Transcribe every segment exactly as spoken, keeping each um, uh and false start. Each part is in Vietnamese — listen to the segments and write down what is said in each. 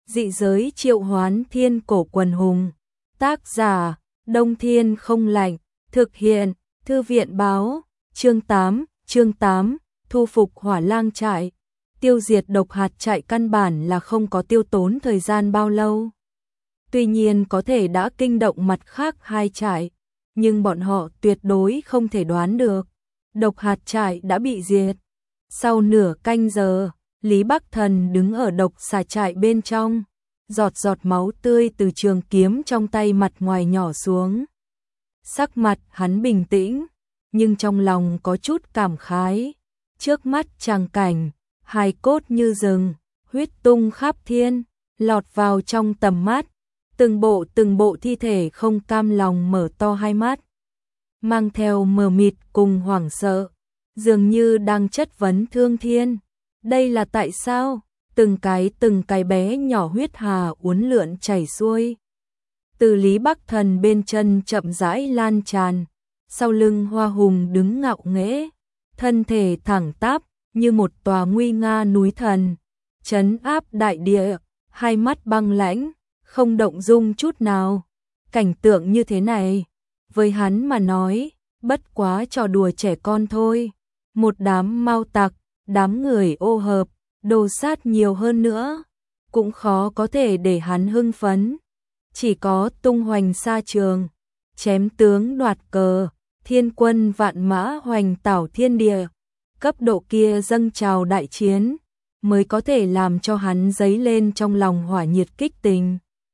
Dị giới triệu hoán thiên cổ quần hùng. Tác giả, Đông Thiên không lạnh. Thực hiện, Thư viện báo. Chương tám, chương tám, thu phục Hỏa Lang trại. Tiêu diệt độc hạt trại căn bản là không có tiêu tốn thời gian bao lâu. Tuy nhiên có thể đã kinh động mặt khác hai trại, nhưng bọn họ tuyệt đối không thể đoán được. Độc hạt trại đã bị diệt. Sau nửa canh giờ, Lý Bắc Thần đứng ở độc xà trại bên trong, giọt giọt máu tươi từ trường kiếm trong tay mặt ngoài nhỏ xuống. Sắc mặt hắn bình tĩnh, nhưng trong lòng có chút cảm khái. Trước mắt tràng cảnh, hài cốt như rừng, huyết tung khắp thiên, lọt vào trong tầm mắt. Từng bộ từng bộ thi thể không cam lòng mở to hai mắt, mang theo mờ mịt cùng hoảng sợ, dường như đang chất vấn thương thiên. Đây là tại sao? Từng cái từng cái bé nhỏ huyết hà uốn lượn chảy xuôi. Từ Lý Bắc Thần bên chân chậm rãi lan tràn, sau lưng Hoa Hùng đứng ngạo nghễ, thân thể thẳng tắp như một tòa nguy nga núi thần, trấn áp đại địa, hai mắt băng lãnh, không động dung chút nào. Cảnh tượng như thế này, với hắn mà nói, bất quá trò đùa trẻ con thôi. Một đám mau tặc, đám người ô hợp, đồ sát nhiều hơn nữa, cũng khó có thể để hắn hưng phấn. Chỉ có tung hoành xa trường, chém tướng đoạt cờ, thiên quân vạn mã hoành tảo thiên địa, cấp độ kia dâng trào đại chiến, mới có thể làm cho hắn dấy lên trong lòng hỏa nhiệt kích tình.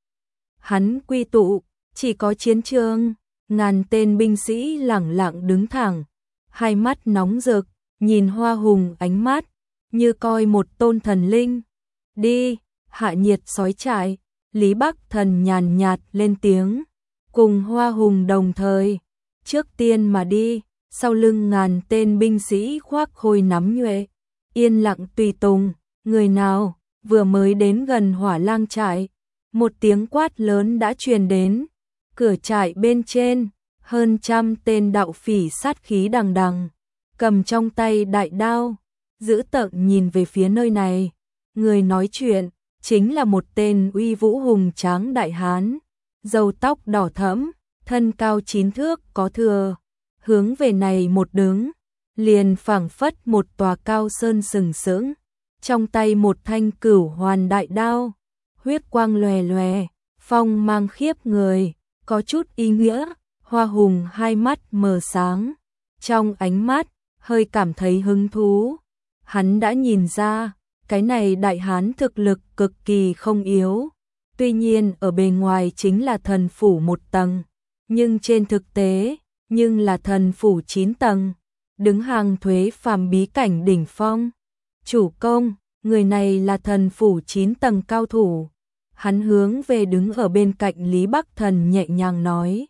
Hắn quy tụ, chỉ có chiến trường, ngàn tên binh sĩ lẳng lặng đứng thẳng, hai mắt nóng rực, nhìn Hoa Hùng ánh mắt, như coi một tôn thần linh. Đi, hạ nhiệt sói trại, Lý Bắc Thần nhàn nhạt lên tiếng, cùng Hoa Hùng đồng thời, trước tiên mà đi, sau lưng ngàn tên binh sĩ khoác khôi nắm nhuệ, yên lặng tùy tùng. Người nào vừa mới đến gần Hỏa Lang trại, một tiếng quát lớn đã truyền đến. Cửa trại bên trên, hơn trăm tên đạo phỉ sát khí đằng đằng, cầm trong tay đại đao, dữ tợn nhìn về phía nơi này. Người nói chuyện chính là một tên uy vũ hùng tráng đại hán, râu tóc đỏ thẫm, thân cao chín thước có thừa, hướng về này một đứng, liền phảng phất một tòa cao sơn sừng sững, trong tay một thanh cửu hoàn đại đao, huyết quang lòe lòe, phong mang khiếp người, có chút ý nghĩa. Hoa Hùng hai mắt mờ sáng, trong ánh mắt hơi cảm thấy hứng thú. Hắn đã nhìn ra, cái này đại hán thực lực cực kỳ không yếu, tuy nhiên ở bề ngoài chính là thần phủ một tầng, nhưng trên thực tế, nhưng là thần phủ chín tầng, đứng hàng thuế phàm bí cảnh đỉnh phong. Chủ công, người này là thần phủ chín tầng cao thủ. Hắn hướng về đứng ở bên cạnh Lý Bắc Thần nhẹ nhàng nói.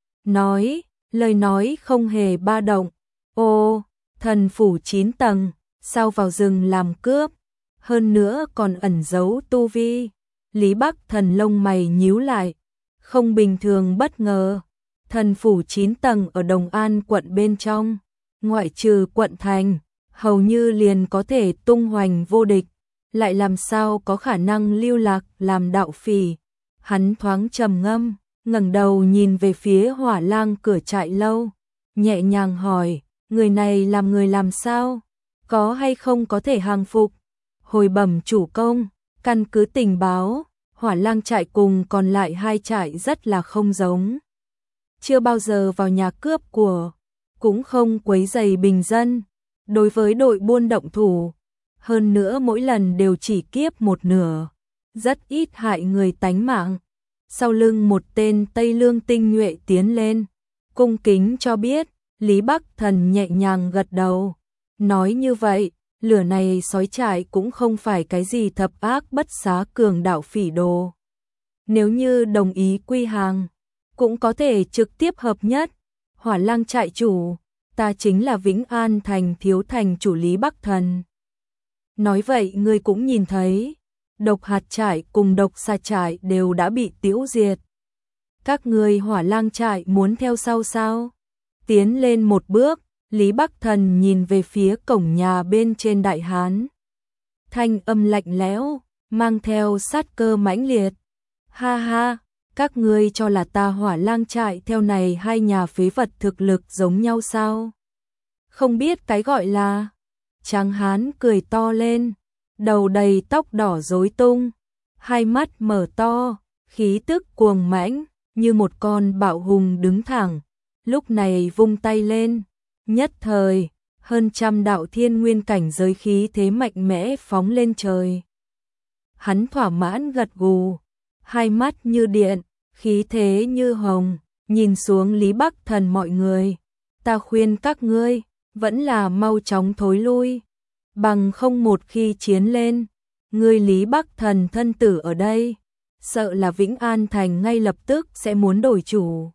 Nói, lời nói không hề ba động. Ô, thần phủ chín tầng, sao vào rừng làm cướp, hơn nữa còn ẩn giấu tu vi. Lý Bắc Thần lông mày nhíu lại, không bình thường bất ngờ. Thần phủ chín tầng ở Đồng An quận bên trong, ngoại trừ quận thành, hầu như liền có thể tung hoành vô địch, lại làm sao có khả năng lưu lạc làm đạo phỉ. Hắn thoáng trầm ngâm, ngẩng đầu nhìn về phía Hỏa Lang cửa trại lâu, nhẹ nhàng hỏi, người này làm người làm sao, có hay không có thể hàng phục. Hồi bẩm chủ công, căn cứ tình báo, Hỏa Lang trại cùng còn lại hai trại rất là không giống, chưa bao giờ vào nhà cướp của, cũng không quấy rầy bình dân, đối với đội buôn động thủ, hơn nữa mỗi lần đều chỉ kiếp một nửa, rất ít hại người tánh mạng. Sau lưng một tên Tây Lương tinh nhuệ tiến lên, cung kính cho biết. Lý Bắc Thần nhẹ nhàng gật đầu, nói như vậy, lửa này sói trại cũng không phải cái gì thập ác bất xá cường đạo phỉ đồ. Nếu như đồng ý quy hàng, cũng có thể trực tiếp hợp nhất. Hỏa Lang trại chủ, ta chính là Vĩnh An thành thiếu thành chủ Lý Bắc Thần. Nói vậy ngươi cũng nhìn thấy, độc hạt trại cùng độc xà trại đều đã bị tiêu diệt. Các ngươi Hỏa Lang trại muốn theo sau sao? Tiến lên một bước, Lý Bắc Thần nhìn về phía cổng nhà bên trên đại hán. Thanh âm lạnh lẽo, mang theo sát cơ mãnh liệt. Ha ha, các ngươi cho là ta Hỏa Lang trại theo này hai nhà phế vật thực lực giống nhau sao? Không biết cái gọi là. Tráng hán cười to lên, đầu đầy tóc đỏ rối tung, hai mắt mở to, khí tức cuồng mãnh, như một con bạo hùng đứng thẳng, lúc này vung tay lên, nhất thời, hơn trăm đạo thiên nguyên cảnh giới khí thế mạnh mẽ phóng lên trời. Hắn thỏa mãn gật gù, hai mắt như điện, khí thế như hồng, nhìn xuống Lý Bắc Thần mọi người, ta khuyên các ngươi, vẫn là mau chóng thối lui, bằng không một khi chiến lên, ngươi Lý Bắc Thần thân tử ở đây, sợ là Vĩnh An Thành ngay lập tức sẽ muốn đổi chủ.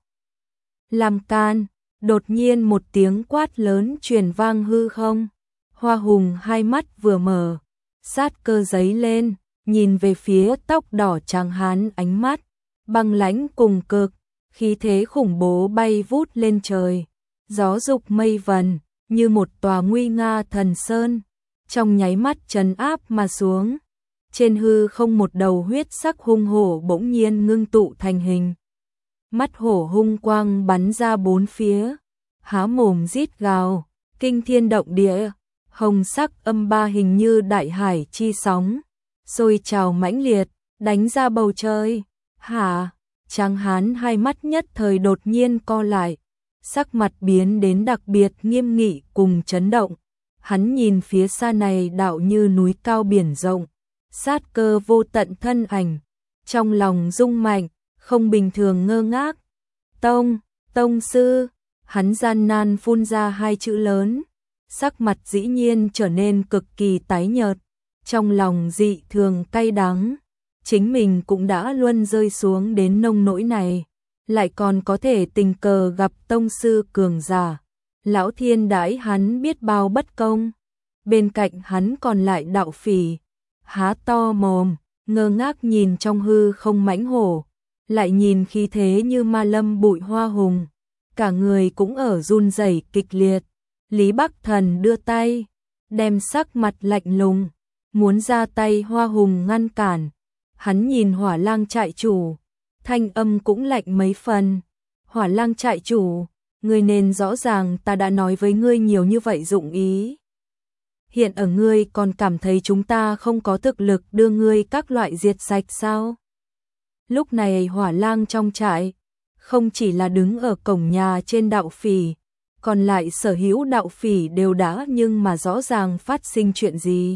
Làm can, đột nhiên một tiếng quát lớn truyền vang hư không, Hoa Hùng hai mắt vừa mở, sát cơ giấy lên, nhìn về phía tóc đỏ trắng hán, ánh mắt băng lãnh cùng cực, khí thế khủng bố bay vút lên trời, gió dục mây vần, như một tòa nguy nga thần sơn, trong nháy mắt trấn áp mà xuống. Trên hư không một đầu huyết sắc hung hổ bỗng nhiên ngưng tụ thành hình. Mắt hổ hung quang bắn ra bốn phía, há mồm rít gào, kinh thiên động địa, hồng sắc âm ba hình như đại hải chi sóng, sôi trào mãnh liệt, đánh ra bầu trời. Hả? Tráng hán hai mắt nhất thời đột nhiên co lại, sắc mặt biến đến đặc biệt nghiêm nghị cùng chấn động. Hắn nhìn phía xa này đạo như núi cao biển rộng, sát cơ vô tận thân ảnh, trong lòng rung mạnh, không bình thường ngơ ngác. Tông, tông sư, hắn gian nan phun ra hai chữ lớn, sắc mặt dĩ nhiên trở nên cực kỳ tái nhợt, trong lòng dị thường cay đắng. Chính mình cũng đã luôn rơi xuống đến nông nỗi này, lại còn có thể tình cờ gặp tông sư cường giả. Lão thiên đãi hắn biết bao bất công. Bên cạnh hắn còn lại đạo phỉ, há to mồm, ngơ ngác nhìn trong hư không mãnh hổ, lại nhìn khí thế như ma lâm bụi Hoa Hùng, cả người cũng ở run rẩy kịch liệt. Lý Bắc Thần đưa tay, đem sắc mặt lạnh lùng, muốn ra tay Hoa Hùng ngăn cản. Hắn nhìn Hỏa Lang trại chủ, thanh âm cũng lạnh mấy phần. Hỏa Lang trại chủ, ngươi nên rõ ràng ta đã nói với ngươi nhiều như vậy dụng ý. Hiện ở ngươi còn cảm thấy chúng ta không có thực lực đưa ngươi các loại diệt sạch sao? Lúc này Hỏa Lang trong trại, không chỉ là đứng ở cổng nhà trên đạo phỉ, còn lại sở hữu đạo phỉ đều đã nhưng mà rõ ràng phát sinh chuyện gì.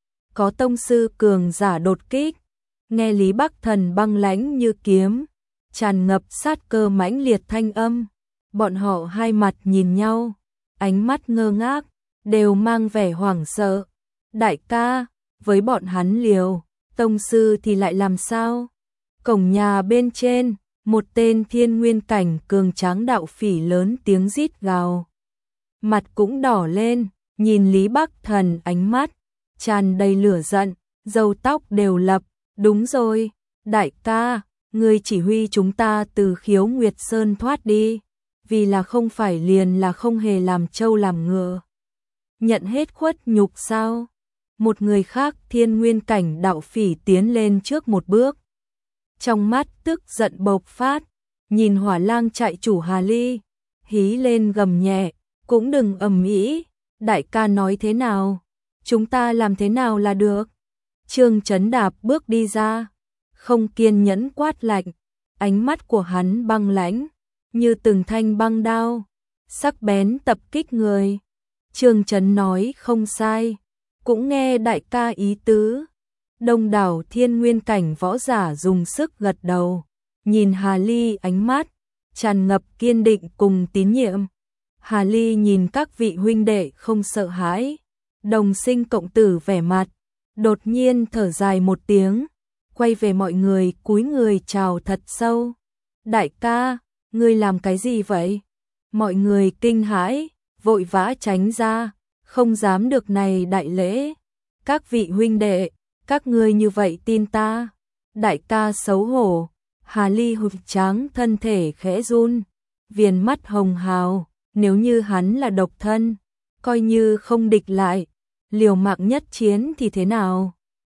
Có tông sư cường giả đột kích, nghe Lý Bắc Thần băng lãnh như kiếm, tràn ngập sát cơ mãnh liệt thanh âm, bọn họ hai mặt nhìn nhau, ánh mắt ngơ ngác, đều mang vẻ hoảng sợ. Đại ca, với bọn hắn liều, tông sư thì lại làm sao? Cổng nhà bên trên, một tên thiên nguyên cảnh cường tráng đạo phỉ lớn tiếng rít gào. Mặt cũng đỏ lên, nhìn Lý Bắc Thần ánh mắt tràn đầy lửa giận, râu tóc đều lập. Đúng rồi, đại ca, ngươi chỉ huy chúng ta từ Khiếu Nguyệt Sơn thoát đi, vì là không phải liền là không hề làm trâu làm ngựa. Nhận hết khuất nhục sao? Một người khác thiên nguyên cảnh đạo phỉ tiến lên trước một bước. Trong mắt tức giận bộc phát, nhìn Hỏa Lang trại chủ Hà Ly, hí lên gầm nhẹ, cũng đừng ầm ĩ, đại ca nói thế nào, chúng ta làm thế nào là được. Trương Chấn Đạp bước đi ra, không kiên nhẫn quát lạnh, ánh mắt của hắn băng lãnh, như từng thanh băng đao, sắc bén tập kích người. Trương Chấn nói không sai, cũng nghe đại ca ý tứ. Đông đảo thiên nguyên cảnh võ giả dùng sức gật đầu, nhìn Hà Ly ánh mắt tràn ngập kiên định cùng tín nhiệm. Hà Ly nhìn các vị huynh đệ không sợ hãi, đồng sinh cộng tử vẻ mặt, đột nhiên thở dài một tiếng, quay về mọi người cúi người chào thật sâu. Đại ca, ngươi làm cái gì vậy? Mọi người kinh hãi, vội vã tránh ra, không dám được này đại lễ. Các vị huynh đệ, các ngươi như vậy tin ta? Đại ca xấu hổ. Hà Ly hụt tráng thân thể khẽ run, viền mắt hồng hào, nếu như hắn là độc thân, coi như không địch lại, liều mạng nhất chiến thì thế nào?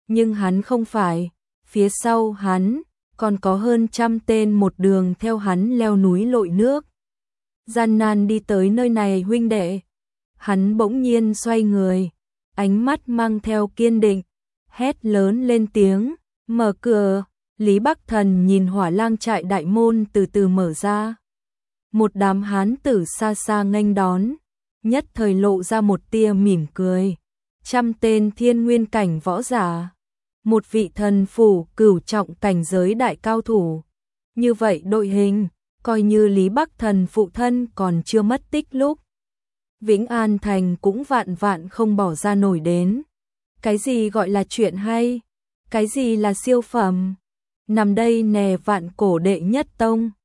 Nhưng hắn không phải, phía sau hắn còn có hơn trăm tên một đường theo hắn leo núi lội nước. Gian nan đi tới nơi này huynh đệ. Hắn bỗng nhiên xoay người, ánh mắt mang theo kiên định, hét lớn lên tiếng, mở cửa. Lý Bắc Thần nhìn Hỏa Lang trại đại môn từ từ mở ra. Một đám hán tử xa xa nghênh đón, nhất thời lộ ra một tia mỉm cười. Trăm tên thiên nguyên cảnh võ giả, một vị thần phủ cửu trọng cảnh giới đại cao thủ. Như vậy đội hình, coi như Lý Bắc Thần phụ thân còn chưa mất tích lúc Vĩnh An Thành cũng vạn vạn không bỏ ra nổi đến. Cái gì gọi là chuyện hay? Cái gì là siêu phẩm? Nằm đây nè vạn cổ đệ nhất tông.